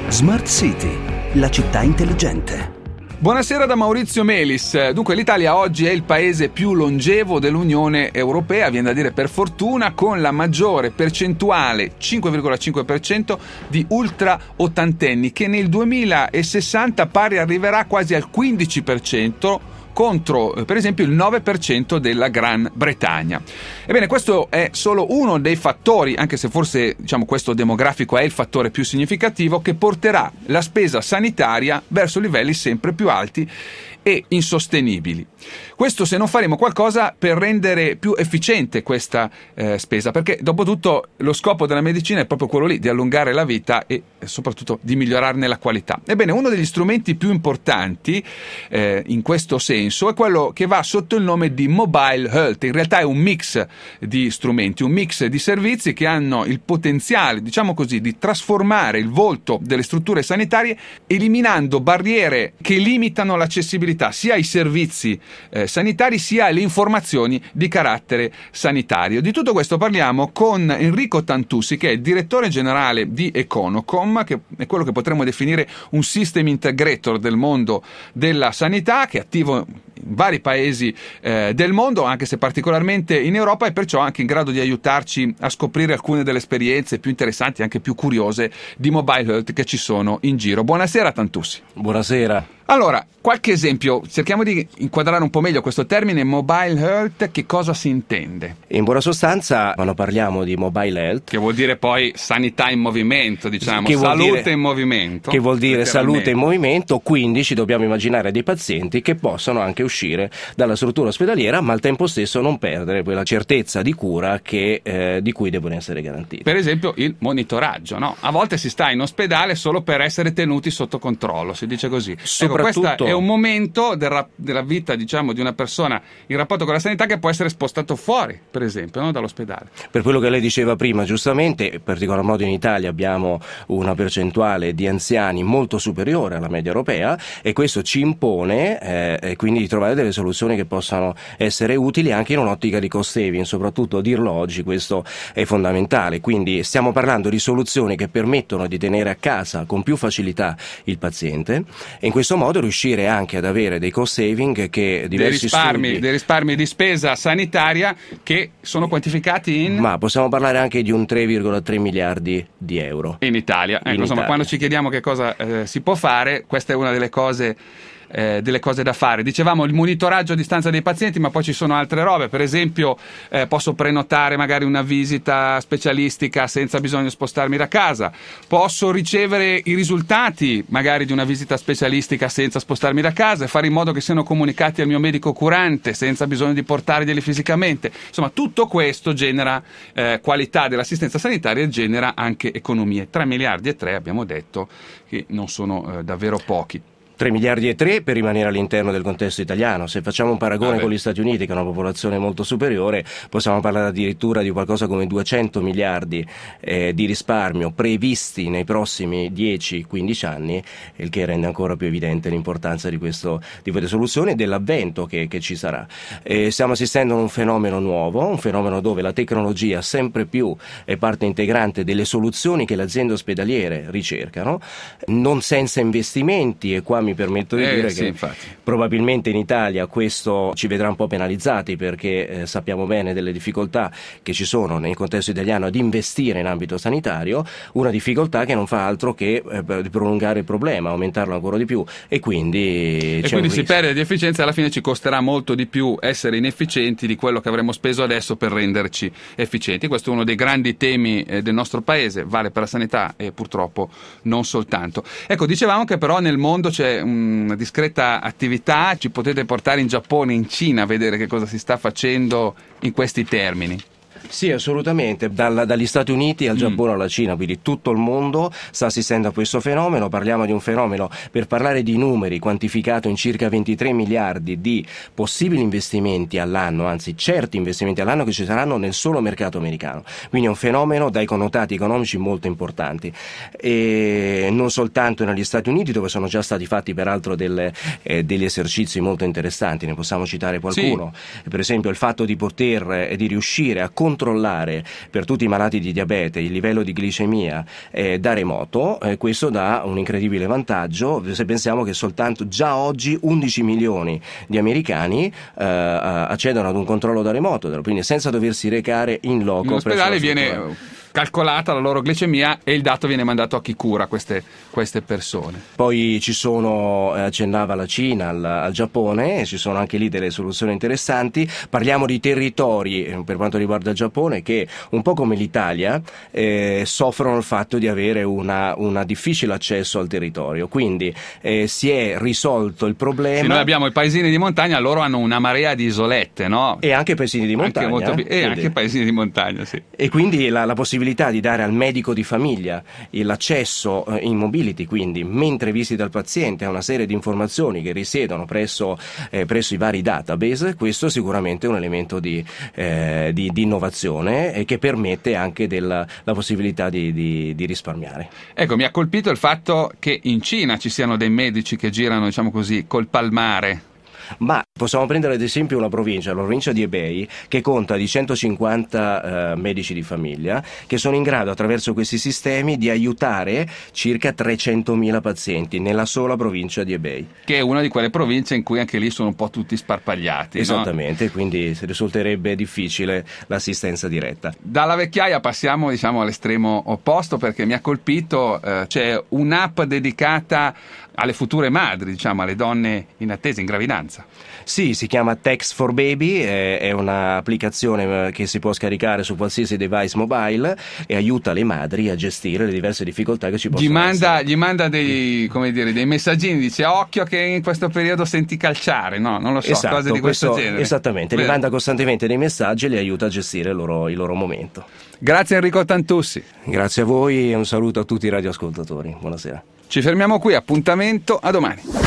Smart City, la città intelligente. Buonasera da Maurizio Melis. Dunque, l'Italia oggi è il paese più longevo dell'Unione Europea, viene da dire per fortuna, con la maggiore percentuale, 5,5%, di ultra ottantenni, che nel 2060 arriverà quasi al 15%, contro per esempio il 9% della Gran Bretagna. Ebbene, questo è solo uno dei fattori, anche se forse questo demografico è il fattore più significativo, che porterà la spesa sanitaria verso livelli sempre più alti e insostenibili. Questo se non faremo qualcosa per rendere più efficiente questa spesa, perché dopo tutto lo scopo della medicina è proprio quello lì, di allungare la vita e soprattutto di migliorarne la qualità. Ebbene, uno degli strumenti più importanti in questo senso è quello che va sotto il nome di Mobile Health. In realtà è un mix di strumenti, un mix di servizi che hanno il potenziale, di trasformare il volto delle strutture sanitarie, eliminando barriere che limitano l'accessibilità sia ai servizi sanitari sia alle informazioni di carattere sanitario. Di tutto questo parliamo con Enrico Tantussi, che è il direttore generale di Econocom, che è quello che potremmo definire un system integrator del mondo della sanità, che è attivo in vari paesi del mondo, anche se particolarmente in Europa, e perciò anche in grado di aiutarci a scoprire alcune delle esperienze più interessanti, anche più curiose di mobile health che ci sono in giro. Buonasera Tantussi. Buonasera. Allora, qualche esempio, cerchiamo di inquadrare un po' meglio questo termine mobile health, che cosa si intende? In buona sostanza, quando parliamo di mobile health, che vuol dire poi sanità in movimento, salute in movimento. Che vuol dire salute in movimento, quindi ci dobbiamo immaginare dei pazienti che possono anche uscire dalla struttura ospedaliera, ma al tempo stesso non perdere quella certezza di cura di cui devono essere garantiti. Per esempio il monitoraggio, no? A volte si sta in ospedale solo per essere tenuti sotto controllo, si dice così. Questo è un momento della vita, di una persona in rapporto con la sanità, che può essere spostato fuori, per esempio, no? Dall'ospedale. Per quello che lei diceva prima, giustamente, in particolar modo in Italia abbiamo una percentuale di anziani molto superiore alla media europea, e questo ci impone quindi di trovare delle soluzioni che possano essere utili anche in un'ottica di cost saving. Soprattutto, a dirlo oggi, questo è fondamentale. Quindi stiamo parlando di soluzioni che permettono di tenere a casa con più facilità il paziente, e in questo modo riuscire anche ad avere dei cost saving che diversi dei risparmi di spesa sanitaria che sono quantificati in... Ma possiamo parlare anche di un 3,3 miliardi di euro. In Italia. Insomma, quando ci chiediamo che cosa si può fare, questa è una delle cose da fare. Dicevamo il monitoraggio a distanza dei pazienti, ma poi ci sono altre robe. Per esempio posso prenotare magari una visita specialistica senza bisogno di spostarmi da casa, posso ricevere i risultati magari di una visita specialistica senza spostarmi da casa e fare in modo che siano comunicati al mio medico curante senza bisogno di portarglieli fisicamente. Insomma, tutto questo genera qualità dell'assistenza sanitaria e genera anche economie. 3 miliardi e 3 abbiamo detto che non sono davvero pochi. 3 miliardi e 3 per rimanere all'interno del contesto italiano. Se facciamo un paragone con gli Stati Uniti, che è una popolazione molto superiore, possiamo parlare addirittura di qualcosa come 200 miliardi di risparmio previsti nei prossimi 10-15 anni, il che rende ancora più evidente l'importanza di queste soluzioni e dell'avvento che ci sarà. Stiamo assistendo a un fenomeno nuovo, un fenomeno dove la tecnologia sempre più è parte integrante delle soluzioni che le aziende ospedaliere ricercano, non senza investimenti, e qua mi permetto di dire che probabilmente in Italia questo ci vedrà un po' penalizzati, perché sappiamo bene delle difficoltà che ci sono nel contesto italiano ad investire in ambito sanitario, una difficoltà che non fa altro che prolungare il problema, aumentarlo ancora di più, e quindi si perde di efficienza, e alla fine ci costerà molto di più essere inefficienti di quello che avremmo speso adesso per renderci efficienti. Questo è uno dei grandi temi del nostro paese, vale per la sanità e purtroppo non soltanto. Ecco, dicevamo che però nel mondo c'è una discreta attività, ci potete portare in Giappone, in Cina, a vedere che cosa si sta facendo in questi termini. Sì, assolutamente, dagli Stati Uniti al Giappone alla Cina, quindi tutto il mondo sta assistendo a questo fenomeno. Parliamo di un fenomeno, per parlare di numeri, quantificato in circa 23 miliardi di possibili investimenti all'anno, anzi certi investimenti all'anno che ci saranno nel solo mercato americano. Quindi è un fenomeno dai connotati economici molto importanti, e non soltanto negli Stati Uniti, dove sono già stati fatti peraltro degli esercizi molto interessanti. Ne possiamo citare qualcuno. Per esempio il fatto di poter di riuscire a controllare per tutti i malati di diabete il livello di glicemia da remoto. Questo dà un incredibile vantaggio se pensiamo che soltanto già oggi 11 milioni di americani accedono ad un controllo da remoto, quindi senza doversi recare in loco. In ospedale viene calcolata la loro glicemia e il dato viene mandato a chi cura queste persone. Poi ci sono, accennava la Cina, al Giappone, ci sono anche lì delle soluzioni interessanti. Parliamo di territori, per quanto riguarda il Giappone, che un po' come l'Italia soffrono il fatto di avere una difficile accesso al territorio, quindi si è risolto il problema. Sì, noi abbiamo i paesini di montagna, loro hanno una marea di isolette, no? E anche paesini di montagna. Anche paesini di montagna, sì. E quindi la possibilità di dare al medico di famiglia l'accesso in mobility, quindi mentre visita il paziente, a una serie di informazioni che risiedono presso i vari database, questo è sicuramente un elemento di innovazione che permette anche la possibilità di risparmiare. Ecco, mi ha colpito il fatto che in Cina ci siano dei medici che girano, diciamo così, col palmare. Ma possiamo prendere ad esempio la provincia di Hebei, che conta di 150 medici di famiglia, che sono in grado attraverso questi sistemi di aiutare circa 300.000 pazienti nella sola provincia di Hebei. Che è una di quelle province in cui anche lì sono un po' tutti sparpagliati. Esattamente, no? Quindi risulterebbe difficile l'assistenza diretta. Dalla vecchiaia passiamo, diciamo, all'estremo opposto, perché mi ha colpito, c'è un'app dedicata alle future madri, diciamo, alle donne in attesa, in gravidanza. Sì, si chiama Text for Baby, è un'applicazione che si può scaricare su qualsiasi device mobile e aiuta le madri a gestire le diverse difficoltà che ci possono essere. Gli manda dei messaggini, dice occhio che in questo periodo senti calciare, no? Non lo so, esatto, cose di questo genere. Esattamente, li manda costantemente dei messaggi e li aiuta a gestire il loro momento. Grazie Enrico Tantussi. Grazie a voi e un saluto a tutti i radioascoltatori. Buonasera. Ci fermiamo qui, appuntamento a domani.